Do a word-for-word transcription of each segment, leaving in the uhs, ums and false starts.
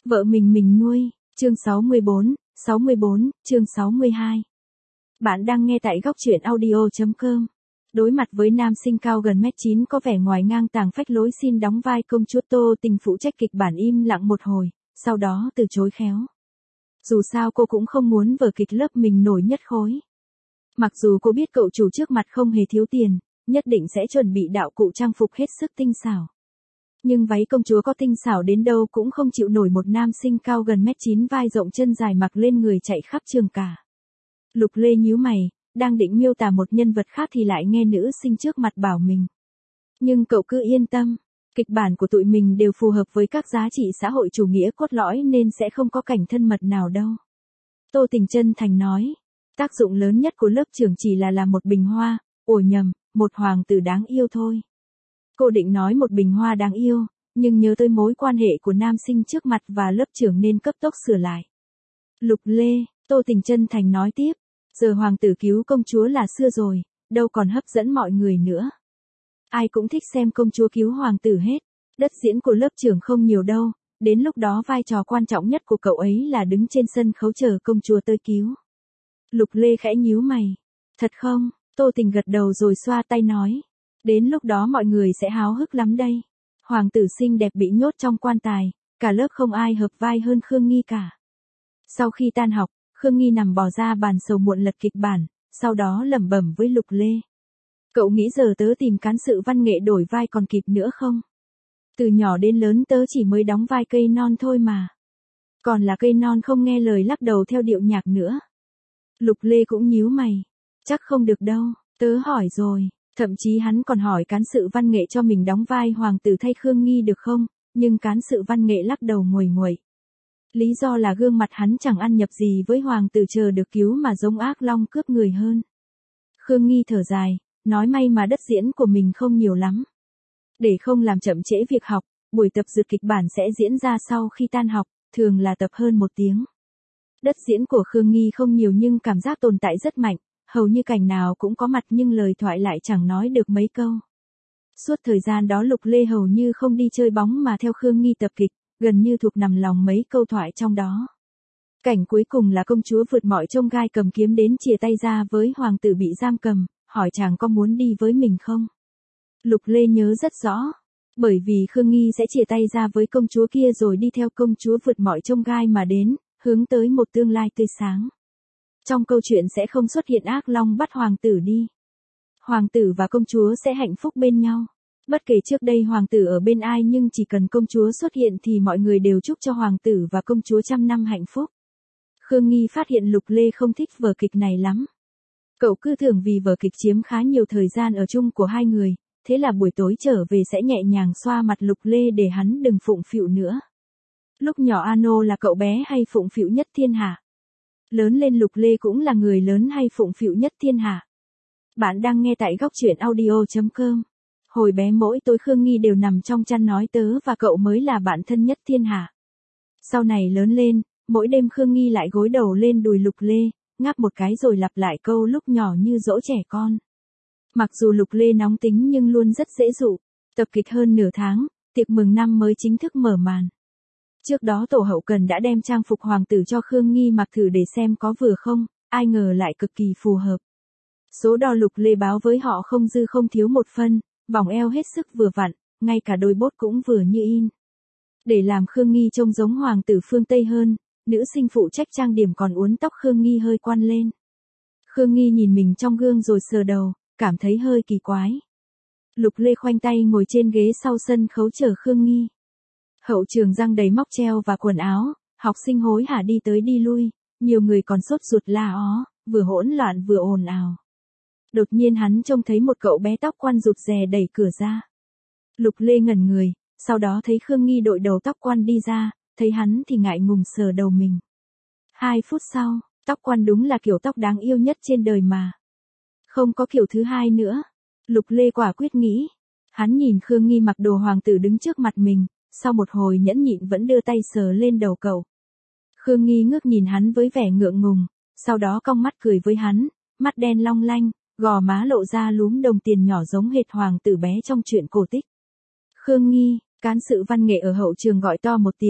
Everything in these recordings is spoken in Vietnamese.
Vợ mình mình nuôi, chương sáu mươi bốn, sáu mươi bốn, chương sáu mươi hai. Bạn đang nghe tại góc truyện audio chấm com. Đối mặt với nam sinh cao gần mét chín có vẻ ngoài ngang tàng phách lối xin đóng vai công chúa Tô Tình phụ trách kịch bản im lặng một hồi, sau đó từ chối khéo. Dù sao cô cũng không muốn vở kịch lớp mình nổi nhất khối. Mặc dù cô biết cậu chủ trước mặt không hề thiếu tiền, nhất định sẽ chuẩn bị đạo cụ trang phục hết sức tinh xảo. Nhưng váy công chúa có tinh xảo đến đâu cũng không chịu nổi một nam sinh cao gần mét chín vai rộng chân dài mặc lên người chạy khắp trường cả. Lục Lê nhíu mày, đang định miêu tả một nhân vật khác thì lại nghe nữ sinh trước mặt bảo mình. Nhưng cậu cứ yên tâm, kịch bản của tụi mình đều phù hợp với các giá trị xã hội chủ nghĩa cốt lõi nên sẽ không có cảnh thân mật nào đâu. Tô Tình chân thành nói, tác dụng lớn nhất của lớp trưởng chỉ là làm một bình hoa, ủa nhầm, một hoàng tử đáng yêu thôi. Cô định nói một bình hoa đáng yêu, nhưng nhớ tới mối quan hệ của nam sinh trước mặt và lớp trưởng nên cấp tốc sửa lại. Lục Lê, Tô Tình chân thành nói tiếp, giờ hoàng tử cứu công chúa là xưa rồi, đâu còn hấp dẫn mọi người nữa. Ai cũng thích xem công chúa cứu hoàng tử hết, đất diễn của lớp trưởng không nhiều đâu, đến lúc đó vai trò quan trọng nhất của cậu ấy là đứng trên sân khấu chờ công chúa tới cứu. Lục Lê khẽ nhíu mày, thật không? Tô Tình gật đầu rồi xoa tay nói. Đến lúc đó mọi người sẽ háo hức lắm đây. Hoàng tử xinh đẹp bị nhốt trong quan tài, cả lớp không ai hợp vai hơn Khương Nghi cả. Sau khi tan học, Khương Nghi nằm bò ra bàn sầu muộn lật kịch bản, sau đó lẩm bẩm với Lục Lê. Cậu nghĩ giờ tớ tìm cán sự văn nghệ đổi vai còn kịp nữa không? Từ nhỏ đến lớn tớ chỉ mới đóng vai cây non thôi mà. Còn là cây non không nghe lời lắc đầu theo điệu nhạc nữa. Lục Lê cũng nhíu mày. Chắc không được đâu, tớ hỏi rồi. Thậm chí hắn còn hỏi cán sự văn nghệ cho mình đóng vai hoàng tử thay Khương Nghi được không, nhưng cán sự văn nghệ lắc đầu nguầy nguậy. Lý do là gương mặt hắn chẳng ăn nhập gì với hoàng tử chờ được cứu mà giống ác long cướp người hơn. Khương Nghi thở dài, nói may mà đất diễn của mình không nhiều lắm. Để không làm chậm trễ việc học, buổi tập dượt kịch bản sẽ diễn ra sau khi tan học, thường là tập hơn một tiếng. Đất diễn của Khương Nghi không nhiều nhưng cảm giác tồn tại rất mạnh. Hầu như cảnh nào cũng có mặt nhưng lời thoại lại chẳng nói được mấy câu. Suốt thời gian đó Lục Lê hầu như không đi chơi bóng mà theo Khương Nghi tập kịch, gần như thuộc nằm lòng mấy câu thoại trong đó. Cảnh cuối cùng là công chúa vượt mọi chông gai cầm kiếm đến chìa tay ra với hoàng tử bị giam cầm, hỏi chàng có muốn đi với mình không? Lục Lê nhớ rất rõ, bởi vì Khương Nghi sẽ chìa tay ra với công chúa kia rồi đi theo công chúa vượt mọi chông gai mà đến, hướng tới một tương lai tươi sáng. Trong câu chuyện sẽ không xuất hiện ác long bắt hoàng tử đi. Hoàng tử và công chúa sẽ hạnh phúc bên nhau. Bất kể trước đây hoàng tử ở bên ai nhưng chỉ cần công chúa xuất hiện thì mọi người đều chúc cho hoàng tử và công chúa trăm năm hạnh phúc. Khương Nghi phát hiện Lục Lê không thích vở kịch này lắm. Cậu cứ tưởng vì vở kịch chiếm khá nhiều thời gian ở chung của hai người, thế là buổi tối trở về sẽ nhẹ nhàng xoa mặt Lục Lê để hắn đừng phụng phịu nữa. Lúc nhỏ Ano là cậu bé hay phụng phịu nhất thiên hạ. Lớn lên Lục Lê cũng là người lớn hay phụng phịu nhất thiên hạ. Bạn đang nghe tại góc truyện audio chấm com. Hồi bé mỗi tối Khương Nghi đều nằm trong chăn nói tớ và cậu mới là bạn thân nhất thiên hạ. Sau này lớn lên, mỗi đêm Khương Nghi lại gối đầu lên đùi Lục Lê, ngáp một cái rồi lặp lại câu lúc nhỏ như dỗ trẻ con. Mặc dù Lục Lê nóng tính nhưng luôn rất dễ dụ. Tập kịch hơn nửa tháng, tiệc mừng năm mới chính thức mở màn. Trước đó tổ hậu cần đã đem trang phục hoàng tử cho Khương Nghi mặc thử để xem có vừa không, ai ngờ lại cực kỳ phù hợp. Số đo Lục Lê báo với họ không dư không thiếu một phân, vòng eo hết sức vừa vặn, ngay cả đôi bốt cũng vừa như in. Để làm Khương Nghi trông giống hoàng tử phương Tây hơn, nữ sinh phụ trách trang điểm còn uốn tóc Khương Nghi hơi quăn lên. Khương Nghi nhìn mình trong gương rồi sờ đầu, cảm thấy hơi kỳ quái. Lục Lê khoanh tay ngồi trên ghế sau sân khấu chờ Khương Nghi. Hậu trường răng đầy móc treo và quần áo, học sinh hối hả đi tới đi lui, nhiều người còn sốt ruột la ó, vừa hỗn loạn vừa ồn ào. Đột nhiên hắn trông thấy một cậu bé tóc quăn rụt rè đẩy cửa ra. Lục Lê ngẩn người, sau đó thấy Khương Nghi đội đầu tóc quăn đi ra, thấy hắn thì ngại ngùng sờ đầu mình. Hai phút sau, tóc quăn đúng là kiểu tóc đáng yêu nhất trên đời mà. Không có kiểu thứ hai nữa. Lục Lê quả quyết nghĩ. Hắn nhìn Khương Nghi mặc đồ hoàng tử đứng trước mặt mình. Sau một hồi nhẫn nhịn vẫn đưa tay sờ lên đầu cậu. Khương Nghi ngước nhìn hắn với vẻ ngượng ngùng, sau đó cong mắt cười với hắn, mắt đen long lanh, gò má lộ ra lúm đồng tiền nhỏ giống hệt hoàng tử bé trong truyện cổ tích. Khương Nghi, cán sự văn nghệ ở hậu trường gọi to một tiếng,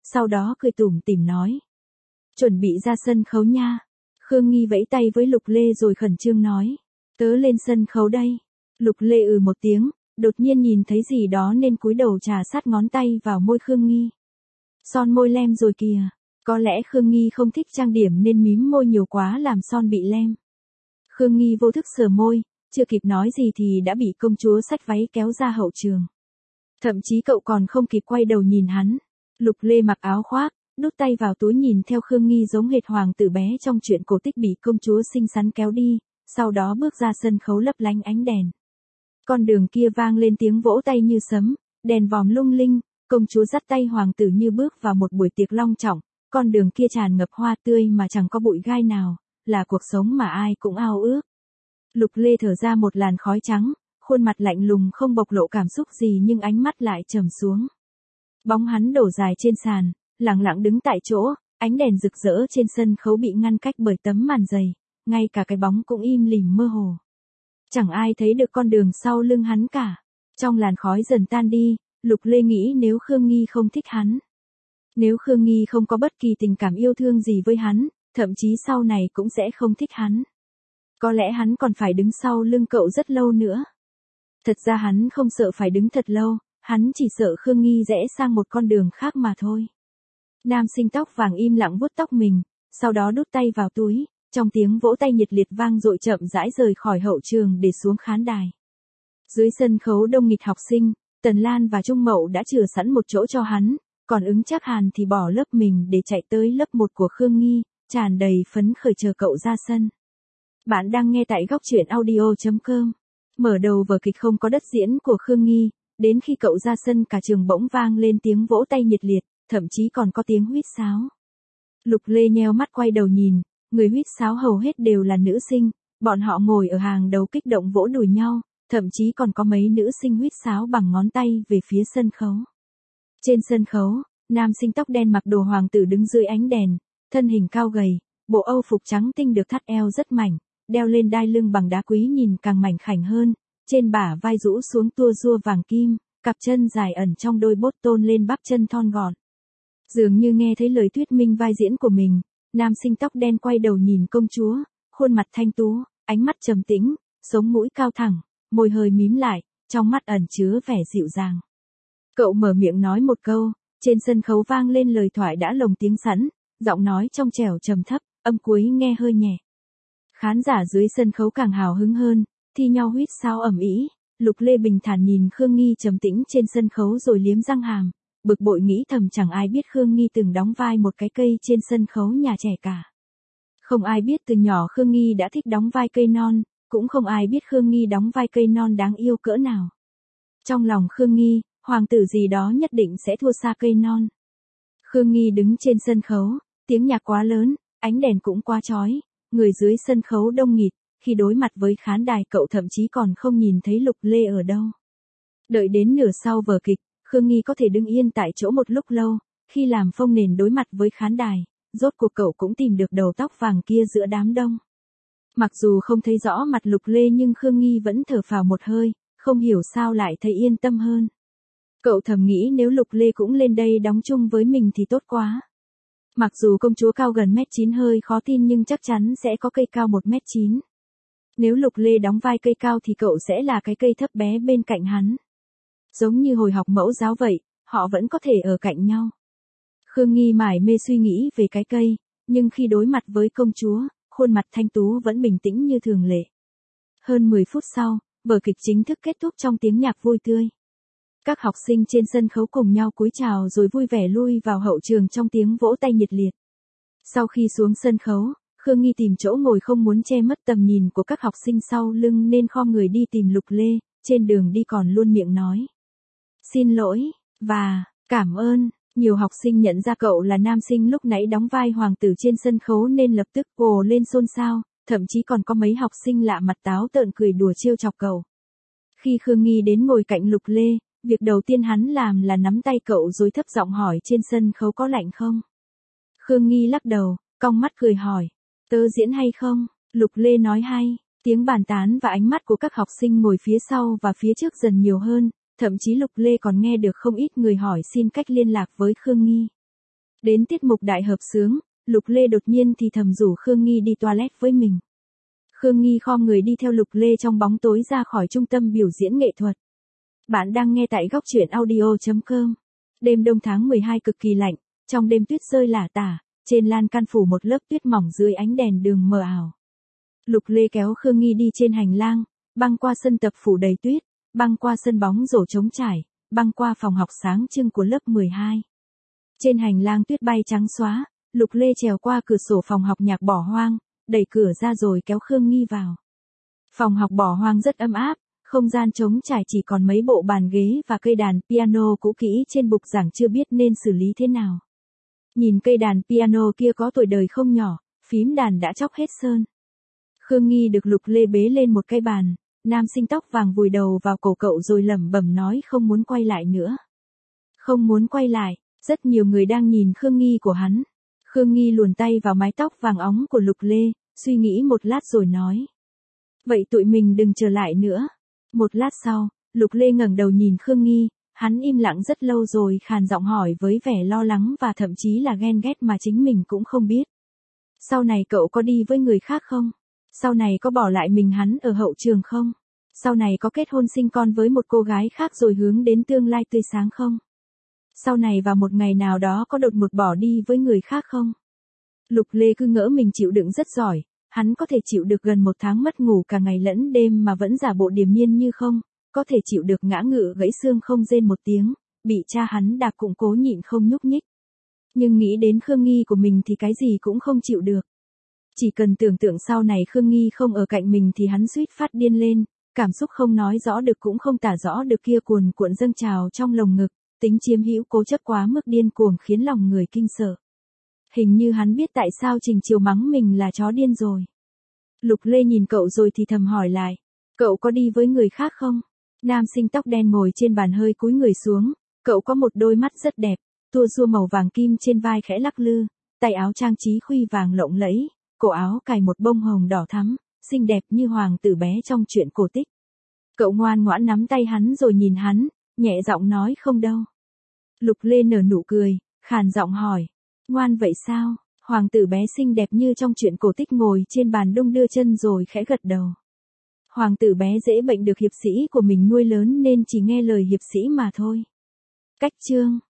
sau đó cười tủm tỉm nói. Chuẩn bị ra sân khấu nha. Khương Nghi vẫy tay với Lục Lê rồi khẩn trương nói. Tớ lên sân khấu đây. Lục Lê ừ một tiếng, đột nhiên nhìn thấy gì đó nên cúi đầu trà sát ngón tay vào môi Khương Nghi. Son môi lem rồi kìa. Có lẽ Khương Nghi không thích trang điểm nên mím môi nhiều quá làm son bị lem. Khương Nghi vô thức sờ môi, chưa kịp nói gì thì đã bị công chúa xách váy kéo ra hậu trường. Thậm chí cậu còn không kịp quay đầu nhìn hắn. Lục Lê mặc áo khoác, đút tay vào túi nhìn theo Khương Nghi giống hệt hoàng tử bé trong truyện cổ tích bị công chúa xinh xắn kéo đi, sau đó bước ra sân khấu lấp lánh ánh đèn. Con đường kia vang lên tiếng vỗ tay như sấm, đèn vòm lung linh, công chúa dắt tay hoàng tử như bước vào một buổi tiệc long trọng, con đường kia tràn ngập hoa tươi mà chẳng có bụi gai nào, là cuộc sống mà ai cũng ao ước. Lục Lê thở ra một làn khói trắng, khuôn mặt lạnh lùng không bộc lộ cảm xúc gì nhưng ánh mắt lại trầm xuống. Bóng hắn đổ dài trên sàn, lặng lặng đứng tại chỗ, ánh đèn rực rỡ trên sân khấu bị ngăn cách bởi tấm màn dày, ngay cả cái bóng cũng im lìm mơ hồ. Chẳng ai thấy được con đường sau lưng hắn cả. Trong làn khói dần tan đi, Lục Lê nghĩ nếu Khương Nghi không thích hắn, nếu Khương Nghi không có bất kỳ tình cảm yêu thương gì với hắn, thậm chí sau này cũng sẽ không thích hắn. Có lẽ hắn còn phải đứng sau lưng cậu rất lâu nữa. Thật ra hắn không sợ phải đứng thật lâu, hắn chỉ sợ Khương Nghi rẽ sang một con đường khác mà thôi. Nam sinh tóc vàng im lặng vuốt tóc mình, sau đó đút tay vào túi, trong tiếng vỗ tay nhiệt liệt vang dội chậm rãi rời khỏi hậu trường để xuống khán đài. Dưới sân khấu đông nghịt học sinh, Tần Lan và Trung Mậu đã chừa sẵn một chỗ cho hắn, còn Ứng Trác Hàn thì bỏ lớp mình để chạy tới lớp một của Khương Nghi, tràn đầy phấn khởi chờ cậu ra sân. Bạn đang nghe tại góc truyện audio chấm com. Mở đầu vở kịch không có đất diễn của Khương Nghi, đến khi cậu ra sân cả trường bỗng vang lên tiếng vỗ tay nhiệt liệt, thậm chí còn có tiếng huýt sáo. Lục Lê nheo mắt quay đầu nhìn, người huýt sáo hầu hết đều là nữ sinh, bọn họ ngồi ở hàng đầu kích động vỗ đùi nhau, thậm chí còn có mấy nữ sinh huýt sáo bằng ngón tay về phía sân khấu. Trên sân khấu, nam sinh tóc đen mặc đồ hoàng tử đứng dưới ánh đèn, thân hình cao gầy, bộ âu phục trắng tinh được thắt eo rất mảnh, đeo lên đai lưng bằng đá quý nhìn càng mảnh khảnh hơn, trên bả vai rũ xuống tua rua vàng kim, cặp chân dài ẩn trong đôi bốt tôn lên bắp chân thon gọn. Dường như nghe thấy lời thuyết minh vai diễn của mình, nam sinh tóc đen quay đầu nhìn công chúa, khuôn mặt thanh tú, ánh mắt trầm tĩnh, sống mũi cao thẳng, môi hơi mím lại, trong mắt ẩn chứa vẻ dịu dàng. Cậu mở miệng nói một câu, trên sân khấu vang lên lời thoại đã lồng tiếng sẵn, giọng nói trong trẻo trầm thấp, âm cuối nghe hơi nhẹ. Khán giả dưới sân khấu càng hào hứng hơn, thi nhau huýt sáo ầm ĩ. Lục Lê bình thản nhìn Khương Nghi trầm tĩnh trên sân khấu rồi liếm răng hàm, bực bội nghĩ thầm chẳng ai biết Khương Nghi từng đóng vai một cái cây trên sân khấu nhà trẻ cả. Không ai biết từ nhỏ Khương Nghi đã thích đóng vai cây non, cũng không ai biết Khương Nghi đóng vai cây non đáng yêu cỡ nào. Trong lòng Khương Nghi, hoàng tử gì đó nhất định sẽ thua xa cây non. Khương Nghi đứng trên sân khấu, tiếng nhạc quá lớn, ánh đèn cũng quá chói, người dưới sân khấu đông nghịt, khi đối mặt với khán đài cậu thậm chí còn không nhìn thấy Lục Lê ở đâu. Đợi đến nửa sau vở kịch, Khương Nghi có thể đứng yên tại chỗ một lúc lâu, khi làm phông nền đối mặt với khán đài, rốt cuộc cậu cũng tìm được đầu tóc vàng kia giữa đám đông. Mặc dù không thấy rõ mặt Lục Lê nhưng Khương Nghi vẫn thở phào một hơi, không hiểu sao lại thấy yên tâm hơn. Cậu thầm nghĩ nếu Lục Lê cũng lên đây đóng chung với mình thì tốt quá. Mặc dù công chúa cao gần mét chín hơi khó tin nhưng chắc chắn sẽ có cây cao một mét chín. Nếu Lục Lê đóng vai cây cao thì cậu sẽ là cái cây thấp bé bên cạnh hắn. Giống như hồi học mẫu giáo vậy, họ vẫn có thể ở cạnh nhau. Khương Nghi mải mê suy nghĩ về cái cây, nhưng khi đối mặt với công chúa, khuôn mặt thanh tú vẫn bình tĩnh như thường lệ. Hơn mười phút sau, vở kịch chính thức kết thúc trong tiếng nhạc vui tươi. Các học sinh trên sân khấu cùng nhau cúi chào rồi vui vẻ lui vào hậu trường trong tiếng vỗ tay nhiệt liệt. Sau khi xuống sân khấu, Khương Nghi tìm chỗ ngồi không muốn che mất tầm nhìn của các học sinh sau lưng nên khom người đi tìm Lục Lê, trên đường đi còn luôn miệng nói. Xin lỗi, và, cảm ơn. Nhiều học sinh nhận ra cậu là nam sinh lúc nãy đóng vai hoàng tử trên sân khấu nên lập tức ồ lên xôn xao, thậm chí còn có mấy học sinh lạ mặt táo tợn cười đùa trêu chọc cậu. Khi Khương Nghi đến ngồi cạnh Lục Lê, việc đầu tiên hắn làm là nắm tay cậu rồi thấp giọng hỏi trên sân khấu có lạnh không? Khương Nghi lắc đầu, cong mắt cười hỏi, tớ diễn hay không? Lục Lê nói hay, tiếng bàn tán và ánh mắt của các học sinh ngồi phía sau và phía trước dần nhiều hơn, thậm chí Lục Lê còn nghe được không ít người hỏi xin cách liên lạc với Khương Nghi. Đến tiết mục đại hợp xướng, Lục Lê đột nhiên thì thầm rủ Khương Nghi đi toilet với mình. Khương Nghi khom người đi theo Lục Lê trong bóng tối ra khỏi trung tâm biểu diễn nghệ thuật. Bạn đang nghe tại góc truyện audio.com. Đêm đông tháng mười hai cực kỳ lạnh, trong đêm tuyết rơi lả tả, trên lan can phủ một lớp tuyết mỏng dưới ánh đèn đường mờ ảo. Lục Lê kéo Khương Nghi đi trên hành lang, băng qua sân tập phủ đầy tuyết, băng qua sân bóng rổ trống trải, băng qua phòng học sáng trưng của lớp mười hai. Trên hành lang tuyết bay trắng xóa, Lục Lê trèo qua cửa sổ phòng học nhạc bỏ hoang, đẩy cửa ra rồi kéo Khương Nghi vào. Phòng học bỏ hoang rất ấm áp, không gian trống trải chỉ còn mấy bộ bàn ghế và cây đàn piano cũ kỹ trên bục giảng chưa biết nên xử lý thế nào. Nhìn cây đàn piano kia có tuổi đời không nhỏ, phím đàn đã chóc hết sơn. Khương Nghi được Lục Lê bế lên một cái bàn, nam sinh tóc vàng vùi đầu vào cổ cậu rồi lẩm bẩm nói không muốn quay lại nữa. Không muốn quay lại, rất nhiều người đang nhìn Khương Nghi của hắn. Khương Nghi luồn tay vào mái tóc vàng óng của Lục Lê, suy nghĩ một lát rồi nói. Vậy tụi mình đừng trở lại nữa. Một lát sau, Lục Lê ngẩng đầu nhìn Khương Nghi, hắn im lặng rất lâu rồi khàn giọng hỏi với vẻ lo lắng và thậm chí là ghen ghét mà chính mình cũng không biết. Sau này cậu có đi với người khác không? Sau này có bỏ lại mình hắn ở hậu trường không? Sau này có kết hôn sinh con với một cô gái khác rồi hướng đến tương lai tươi sáng không? Sau này vào một ngày nào đó có đột ngột bỏ đi với người khác không? Lục Lê cứ ngỡ mình chịu đựng rất giỏi, hắn có thể chịu được gần một tháng mất ngủ cả ngày lẫn đêm mà vẫn giả bộ điềm nhiên như không, có thể chịu được ngã ngự gãy xương không rên một tiếng, bị cha hắn đạp cũng cố nhịn không nhúc nhích. Nhưng nghĩ đến Khương Nghi của mình thì cái gì cũng không chịu được. Chỉ cần tưởng tượng sau này Khương Nghi không ở cạnh mình thì hắn suýt phát điên lên, cảm xúc không nói rõ được cũng không tả rõ được kia cuồn cuộn dâng trào trong lồng ngực, tính chiếm hữu cố chấp quá mức điên cuồng khiến lòng người kinh sợ. Hình như hắn biết tại sao Trình Chiều mắng mình là chó điên rồi. Lục Lê nhìn cậu rồi thì thầm hỏi lại, cậu có đi với người khác không? Nam sinh tóc đen ngồi trên bàn hơi cúi người xuống, cậu có một đôi mắt rất đẹp, tua rua màu vàng kim trên vai khẽ lắc lư, tay áo trang trí khuy vàng lộng lẫy, cổ áo cài một bông hồng đỏ thắm, xinh đẹp như hoàng tử bé trong truyện cổ tích. Cậu ngoan ngoãn nắm tay hắn rồi nhìn hắn, nhẹ giọng nói không đâu. Lục Lê nở nụ cười, khàn giọng hỏi, ngoan vậy sao? Hoàng tử bé xinh đẹp như trong truyện cổ tích ngồi trên bàn đung đưa chân rồi khẽ gật đầu. Hoàng tử bé dễ bệnh được hiệp sĩ của mình nuôi lớn nên chỉ nghe lời hiệp sĩ mà thôi. Cách chương